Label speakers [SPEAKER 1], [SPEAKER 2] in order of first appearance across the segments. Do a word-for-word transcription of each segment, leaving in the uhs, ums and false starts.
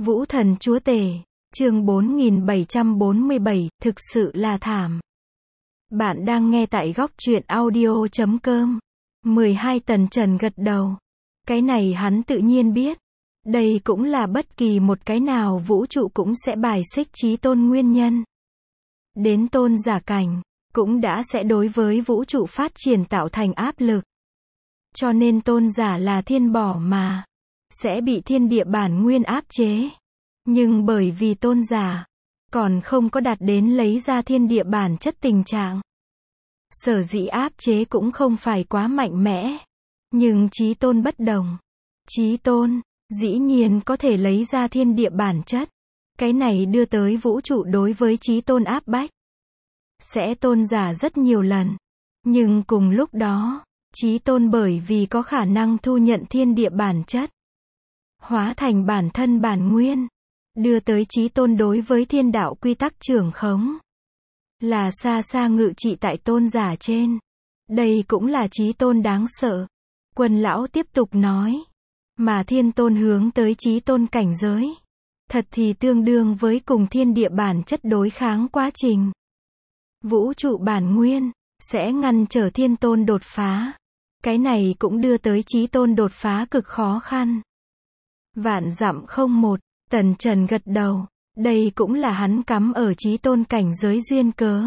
[SPEAKER 1] Vũ thần chúa tể, chương bốn nghìn bảy trăm bốn mươi bảy, thực sự là thảm. Bạn đang nghe tại góc truyện audio chấm com. mười hai Tần Trần gật đầu. Cái này hắn tự nhiên biết. Đây cũng là bất kỳ một cái nào vũ trụ cũng sẽ bài xích chí tôn nguyên nhân. Đến tôn giả cảnh, cũng đã sẽ đối với vũ trụ phát triển tạo thành áp lực. Cho nên tôn giả là thiên bỏ mà, sẽ bị thiên địa bản nguyên áp chế. Nhưng bởi vì tôn giả, còn không có đạt đến lấy ra thiên địa bản chất tình trạng. Sở dĩ áp chế cũng không phải quá mạnh mẽ. Nhưng chí tôn bất đồng. Chí tôn, dĩ nhiên có thể lấy ra thiên địa bản chất. Cái này đưa tới vũ trụ đối với chí tôn áp bách. Sẽ tôn giả rất nhiều lần. Nhưng cùng lúc đó, chí tôn bởi vì có khả năng thu nhận thiên địa bản chất, hóa thành bản thân bản nguyên, đưa tới chí tôn đối với thiên đạo quy tắc trưởng khống, là xa xa ngự trị tại tôn giả trên. Đây cũng là chí tôn đáng sợ. Quân lão tiếp tục nói. Mà thiên tôn hướng tới chí tôn cảnh giới, thật thì tương đương với cùng thiên địa bản chất đối kháng quá trình. Vũ trụ bản nguyên, sẽ ngăn trở thiên tôn đột phá. Cái này cũng đưa tới chí tôn đột phá cực khó khăn. Vạn dặm không một, Tần Trần gật đầu. Đây cũng là hắn cắm ở chí tôn cảnh giới duyên cớ.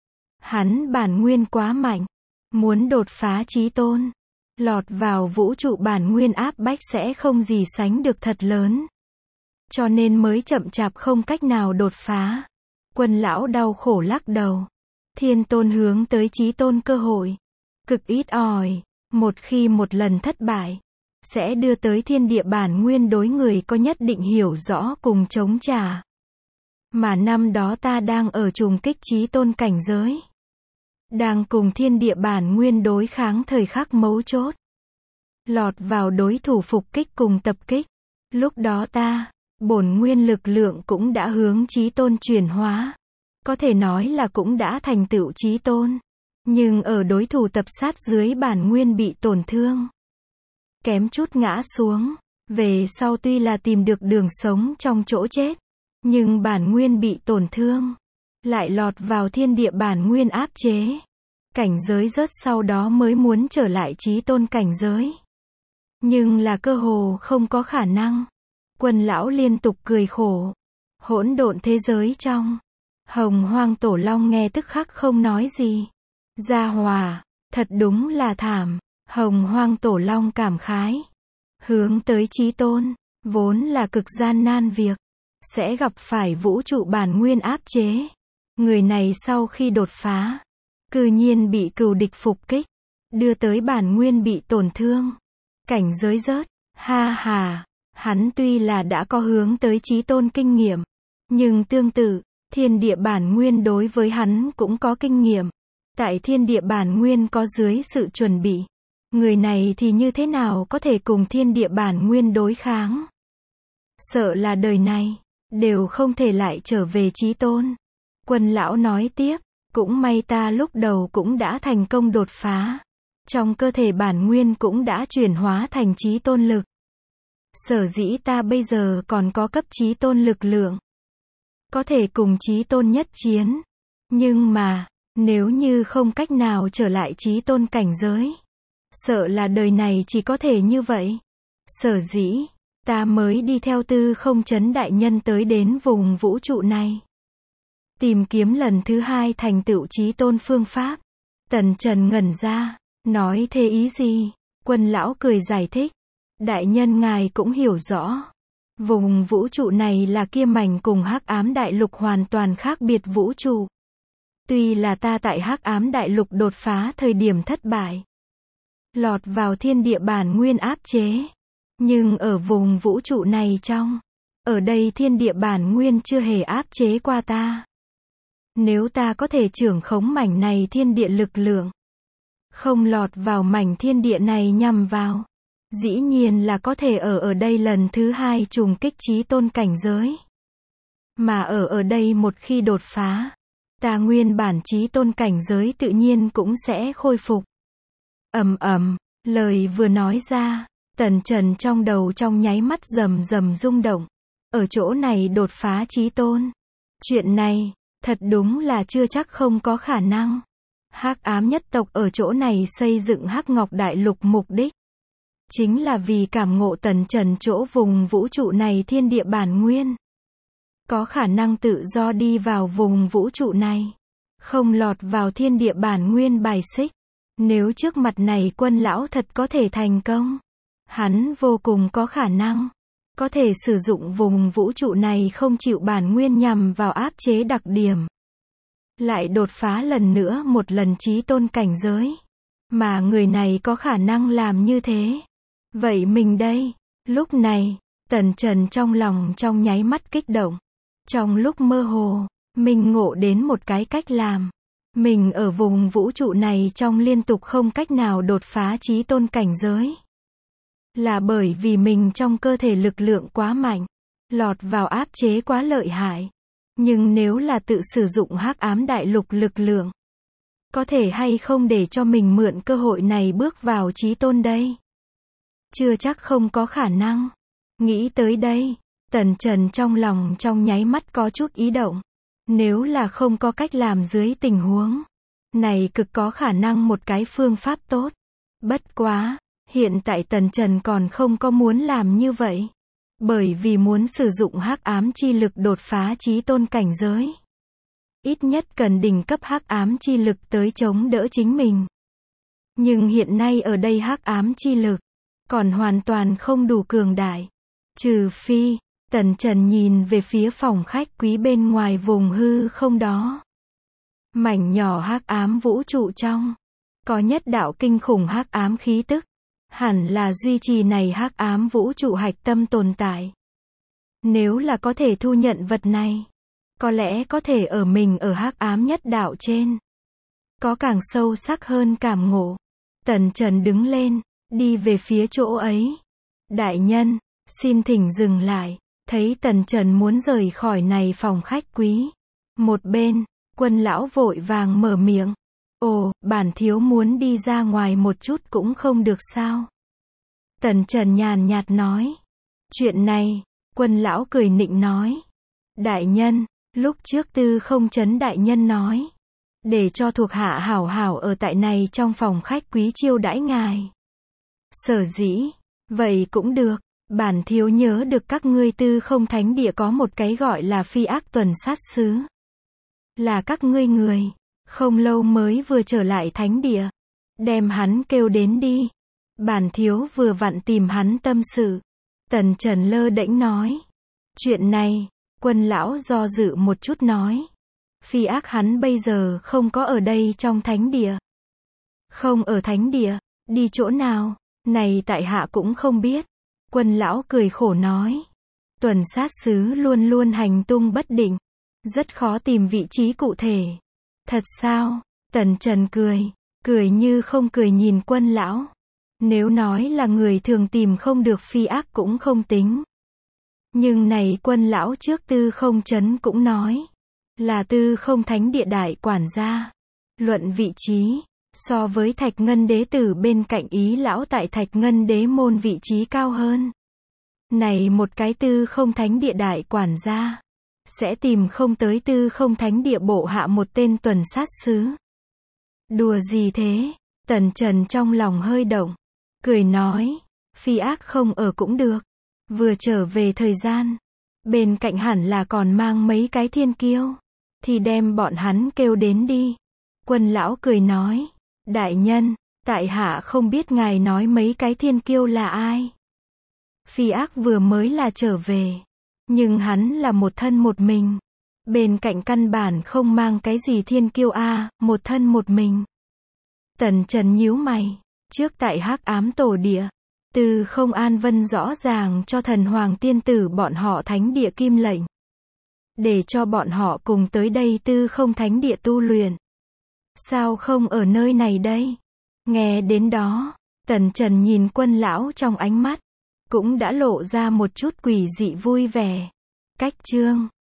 [SPEAKER 1] Hắn bản nguyên quá mạnh. Muốn đột phá chí tôn, lọt vào vũ trụ bản nguyên áp bách sẽ không gì sánh được thật lớn. Cho nên mới chậm chạp không cách nào đột phá. Quân lão đau khổ lắc đầu. Thiên tôn hướng tới chí tôn cơ hội cực ít ỏi. Một khi một lần thất bại, sẽ đưa tới thiên địa bản nguyên đối người có nhất định hiểu rõ cùng chống trả. Mà năm đó ta đang ở trùng kích chí tôn cảnh giới, đang cùng thiên địa bản nguyên đối kháng thời khắc mấu chốt, lọt vào đối thủ phục kích cùng tập kích. Lúc đó ta, bổn nguyên lực lượng cũng đã hướng chí tôn chuyển hóa, có thể nói là cũng đã thành tựu chí tôn. Nhưng ở đối thủ tập sát dưới bản nguyên bị tổn thương, kém chút ngã xuống. Về sau tuy là tìm được đường sống trong chỗ chết, nhưng bản nguyên bị tổn thương, lại lọt vào thiên địa bản nguyên áp chế. Cảnh giới rớt sau đó mới muốn trở lại chí tôn cảnh giới. Nhưng là cơ hồ không có khả năng. Quân lão liên tục cười khổ. Hỗn độn thế giới trong, Hồng Hoang Tổ Long nghe tức khắc không nói gì. Gia Hòa, thật đúng là thảm. Hồng Hoang Tổ Long cảm khái. Hướng tới chí tôn, vốn là cực gian nan việc. Sẽ gặp phải vũ trụ bản nguyên áp chế. Người này sau khi đột phá, cư nhiên bị cừu địch phục kích, đưa tới bản nguyên bị tổn thương. Cảnh giới rớt, ha ha. Hắn tuy là đã có hướng tới chí tôn kinh nghiệm, nhưng tương tự, thiên địa bản nguyên đối với hắn cũng có kinh nghiệm. Tại thiên địa bản nguyên có dưới sự chuẩn bị, người này thì như thế nào có thể cùng thiên địa bản nguyên đối kháng? Sợ là đời này, đều không thể lại trở về chí tôn. Quân lão nói tiếp, cũng may ta lúc đầu cũng đã thành công đột phá. Trong cơ thể bản nguyên cũng đã chuyển hóa thành chí tôn lực. Sở dĩ ta bây giờ còn có cấp chí tôn lực lượng, có thể cùng chí tôn nhất chiến. Nhưng mà, nếu như không cách nào trở lại chí tôn cảnh giới, sợ là đời này chỉ có thể như vậy. Sở dĩ, ta mới đi theo Tư Không Chấn đại nhân tới đến vùng vũ trụ này, tìm kiếm lần thứ hai thành tựu chí tôn phương pháp. Tần Trần ngẩn ra, nói thế ý gì? Quân lão cười giải thích. Đại nhân ngài cũng hiểu rõ. Vùng vũ trụ này là kia mảnh cùng hắc ám đại lục hoàn toàn khác biệt vũ trụ. Tuy là ta tại hắc ám đại lục đột phá thời điểm thất bại, lọt vào thiên địa bản nguyên áp chế. Nhưng ở vùng vũ trụ này trong, ở đây thiên địa bản nguyên chưa hề áp chế qua ta. Nếu ta có thể trưởng khống mảnh này thiên địa lực lượng, không lọt vào mảnh thiên địa này nhằm vào, dĩ nhiên là có thể ở ở đây lần thứ hai trùng kích chí tôn cảnh giới. Mà ở ở đây một khi đột phá, ta nguyên bản chí tôn cảnh giới tự nhiên cũng sẽ khôi phục. Ầm ầm, lời vừa nói ra, Tần Trần trong đầu trong nháy mắt rầm rầm rung động. ở chỗ này đột phá chí tôn. Chuyện này, thật đúng là chưa chắc không có khả năng. Hắc ám nhất tộc ở chỗ này xây dựng Hắc Ngọc Đại Lục mục đích chính là vì cảm ngộ tần trần chỗ vùng vũ trụ này thiên địa bản nguyên. Có khả năng tự do đi vào vùng vũ trụ này, không lọt vào thiên địa bản nguyên bài xích. Nếu trước mặt này Quân lão thật có thể thành công, hắn vô cùng có khả năng có thể sử dụng vùng vũ trụ này không chịu bản nguyên nhằm vào áp chế đặc điểm, lại đột phá lần nữa một lần chí tôn cảnh giới. Mà người này có khả năng làm như thế. Vậy mình đây? Lúc này, tần trần trong lòng trong nháy mắt kích động. Trong lúc mơ hồ, mình ngộ đến một cái cách làm. Mình ở vùng vũ trụ này trong liên tục không cách nào đột phá chí tôn cảnh giới. Là bởi vì mình trong cơ thể lực lượng quá mạnh, lọt vào áp chế quá lợi hại. Nhưng nếu là tự sử dụng Hắc Ám Đại Lục lực lượng, có thể hay không để cho mình mượn cơ hội này bước vào chí tôn đây? Chưa chắc không có khả năng. Nghĩ tới đây, tần trần trong lòng trong nháy mắt có chút ý động. Nếu là không có cách làm dưới tình huống này, cực có khả năng một cái phương pháp tốt. Bất quá, hiện tại tần trần còn không có muốn làm như vậy. Bởi vì muốn sử dụng hắc ám chi lực đột phá chí tôn cảnh giới, ít nhất cần đỉnh cấp hắc ám chi lực tới chống đỡ chính mình. Nhưng hiện nay ở đây hắc ám chi lực còn hoàn toàn không đủ cường đại. Trừ phi, tần trần nhìn về phía phòng khách quý bên ngoài vùng hư không đó. Mảnh nhỏ hắc ám vũ trụ trong, có nhất đạo kinh khủng hắc ám khí tức. Hẳn là duy trì này hắc ám vũ trụ hạch tâm tồn tại. Nếu là có thể thu nhận vật này, có lẽ có thể ở mình ở hắc ám nhất đạo trên, có càng sâu sắc hơn cảm ngộ. Tần Trần đứng lên, đi về phía chỗ ấy. Đại nhân, xin thỉnh dừng lại. Thấy Tần Trần muốn rời khỏi này phòng khách quý. Một bên, Quân lão vội vàng mở miệng. Ồ, bản thiếu muốn đi ra ngoài một chút cũng không được sao? Tần Trần nhàn nhạt nói. Chuyện này, Quân lão cười nịnh nói. Đại nhân, lúc trước Tư Không Chấn đại nhân nói, để cho thuộc hạ hảo hảo ở tại này trong phòng khách quý chiêu đãi ngài. Sở dĩ, vậy cũng được, bản thiếu nhớ được các ngươi Tư Không Thánh Địa có một cái gọi là Phi Ác Tuần Sát Sứ. Là các ngươi người, không lâu mới vừa trở lại thánh địa. Đem hắn kêu đến đi. Bản thiếu vừa vặn tìm hắn tâm sự. Tần Trần lơ đễnh nói. Chuyện này, Quân lão do dự một chút nói. Phi Ác hắn bây giờ không có ở đây trong thánh địa. Không ở thánh địa, đi chỗ nào, này tại hạ cũng không biết. Quân lão cười khổ nói. Tuần sát sứ luôn luôn hành tung bất định, rất khó tìm vị trí cụ thể. Thật sao? Tần Trần cười, cười như không cười nhìn Quân lão. Nếu nói là người thường tìm không được Phi Ác cũng không tính. Nhưng này Quân lão trước Tư Không Chấn cũng nói, là Tư Không Thánh Địa đại quản gia. Luận vị trí, so với Thạch Ngân Đế tử bên cạnh Ý lão tại Thạch Ngân Đế môn vị trí cao hơn. Này một cái Tư Không Thánh Địa đại quản gia, sẽ tìm không tới Tư Không Thánh Địa bộ hạ một tên tuần sát sứ. Đùa gì thế? Tần Trần trong lòng hơi động, cười nói, Phi Ác không ở cũng được. Vừa trở về thời gian, bên cạnh hẳn là còn mang mấy cái thiên kiêu, thì đem bọn hắn kêu đến đi. Quân lão cười nói, đại nhân, tại hạ không biết ngài nói mấy cái thiên kiêu là ai. Phi Ác vừa mới là trở về, nhưng hắn là một thân một mình. Bên cạnh căn bản không mang cái gì thiên kiêu a, à, một thân một mình. Tần Trần nhíu mày, trước tại hắc ám tổ địa, Tư Không An Vân rõ ràng cho thần hoàng tiên tử bọn họ thánh địa kim lệnh, để cho bọn họ cùng tới đây Tư Không Thánh Địa tu luyện. Sao không ở nơi này đây? Nghe đến đó, Tần Trần nhìn Quân lão trong ánh mắt, cũng đã lộ ra một chút quỷ dị vui vẻ. Cách chương